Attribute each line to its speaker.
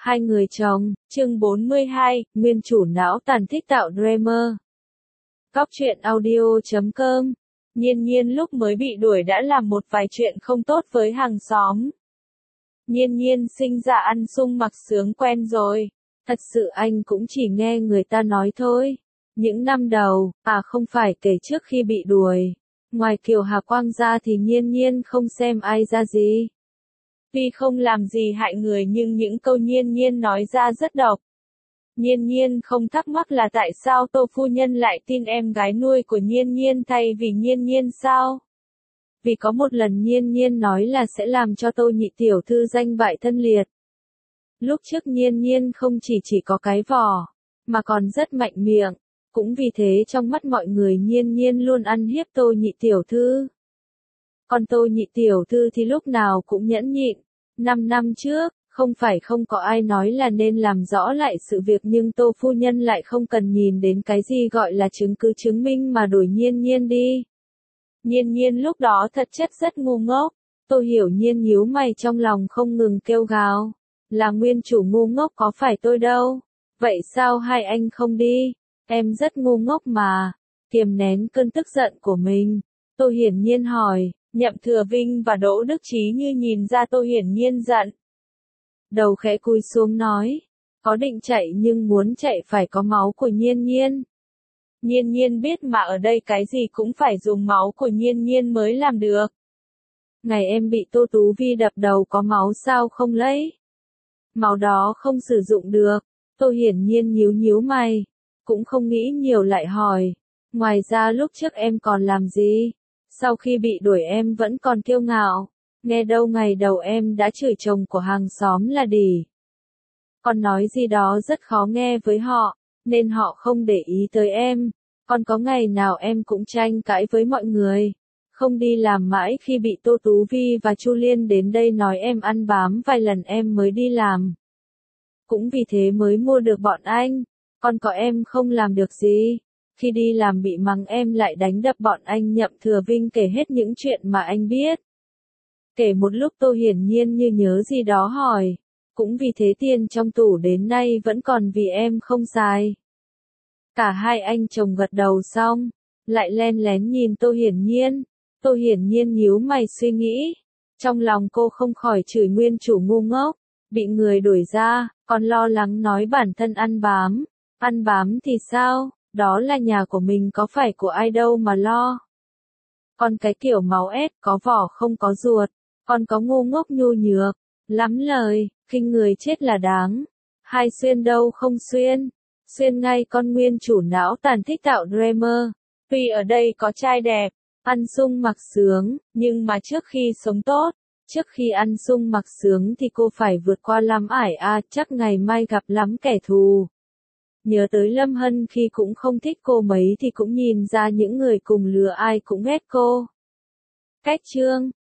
Speaker 1: Hai người chồng, chương 42, nguyên chủ não tàn thích tạo Dreamer. Cóc truyện audio.com. Nhiên Nhiên lúc mới bị đuổi đã làm một vài chuyện không tốt với hàng xóm. Nhiên Nhiên sinh ra ăn sung mặc sướng quen rồi. Thật sự anh cũng chỉ nghe người ta nói thôi. Những năm đầu, không phải kể trước khi bị đuổi. Ngoài Kiều Hà Quang ra thì Nhiên Nhiên không xem ai ra gì. Tuy không làm gì hại người nhưng những câu Nhiên Nhiên nói ra rất độc. Nhiên Nhiên không thắc mắc là tại sao Tô phu nhân lại tin em gái nuôi của Nhiên Nhiên thay vì Nhiên Nhiên sao? Vì có một lần Nhiên Nhiên nói là sẽ làm cho Tô nhị tiểu thư danh bại thân liệt. Lúc trước Nhiên Nhiên không chỉ có cái vỏ, mà còn rất mạnh miệng. Cũng vì thế trong mắt mọi người Nhiên Nhiên luôn ăn hiếp Tô nhị tiểu thư. Còn Tô nhị tiểu thư thì lúc nào cũng nhẫn nhịn. 5 năm trước, không phải không có ai nói là nên làm rõ lại sự việc nhưng Tô phu nhân lại không cần nhìn đến cái gì gọi là chứng cứ chứng minh mà đuổi Nhiên Nhiên đi. Nhiên Nhiên lúc đó thật chất rất ngu ngốc. Tô Hiểu Nhiên nhíu mày trong lòng không ngừng kêu gào. Là nguyên chủ ngu ngốc có phải tôi đâu. Vậy sao hai anh không đi? Em rất ngu ngốc mà. Kiềm nén cơn tức giận của mình. Tô Hiển Nhiên hỏi. Nhậm Thừa Vinh và Đỗ Đức Chí như nhìn ra Tô Hiển Nhiên giận. Đầu khẽ cúi xuống nói. Có định chạy nhưng muốn chạy phải có máu của Nhiên Nhiên. Nhiên Nhiên biết mà ở đây cái gì cũng phải dùng máu của Nhiên Nhiên mới làm được. Ngày em bị Tô Tú Vi đập đầu có máu sao không lấy? Máu đó không sử dụng được. Tô Hiển Nhiên nhíu mày. Cũng không nghĩ nhiều lại hỏi. Ngoài ra lúc trước em còn làm gì? Sau khi bị đuổi em vẫn còn kiêu ngạo. Nghe đâu ngày đầu em đã chửi chồng của hàng xóm là đỉ. Còn nói gì đó rất khó nghe với họ, nên họ không để ý tới em. Còn có ngày nào em cũng tranh cãi với mọi người. Không đi làm mãi khi bị Tô Tú Vi và Chu Liên đến đây nói em ăn bám vài lần em mới đi làm. Cũng vì thế mới mua được bọn anh. Còn có em không làm được gì. Khi đi làm bị mắng em lại đánh đập bọn anh. Nhậm Thừa Vinh kể hết những chuyện mà anh biết. Kể một lúc Tô Hiển Nhiên như nhớ gì đó hỏi. Cũng vì thế tiền trong tủ đến nay vẫn còn vì em không xài. Cả hai anh chồng gật đầu xong. Lại len lén nhìn Tô Hiển Nhiên. Tô Hiển Nhiên nhíu mày suy nghĩ. Trong lòng cô không khỏi chửi nguyên chủ ngu ngốc. Bị người đuổi ra, còn lo lắng nói bản thân ăn bám. Ăn bám thì sao? Đó là nhà của mình có phải của ai đâu mà lo. Còn cái kiểu máu ép có vỏ không có ruột. Còn có ngu ngốc nhu nhược. Lắm lời, khinh người chết là đáng. Hai xuyên đâu không xuyên. Xuyên ngay con nguyên chủ não tàn thích tạo Dreamer. Tuy ở đây có trai đẹp, ăn sung mặc sướng, nhưng mà trước khi sống tốt, trước khi ăn sung mặc sướng thì cô phải vượt qua lắm ải chắc ngày mai gặp lắm kẻ thù. Nhớ tới Lâm Hân khi cũng không thích cô mấy thì cũng nhìn ra những người cùng lứa ai cũng ghét cô. Cách chương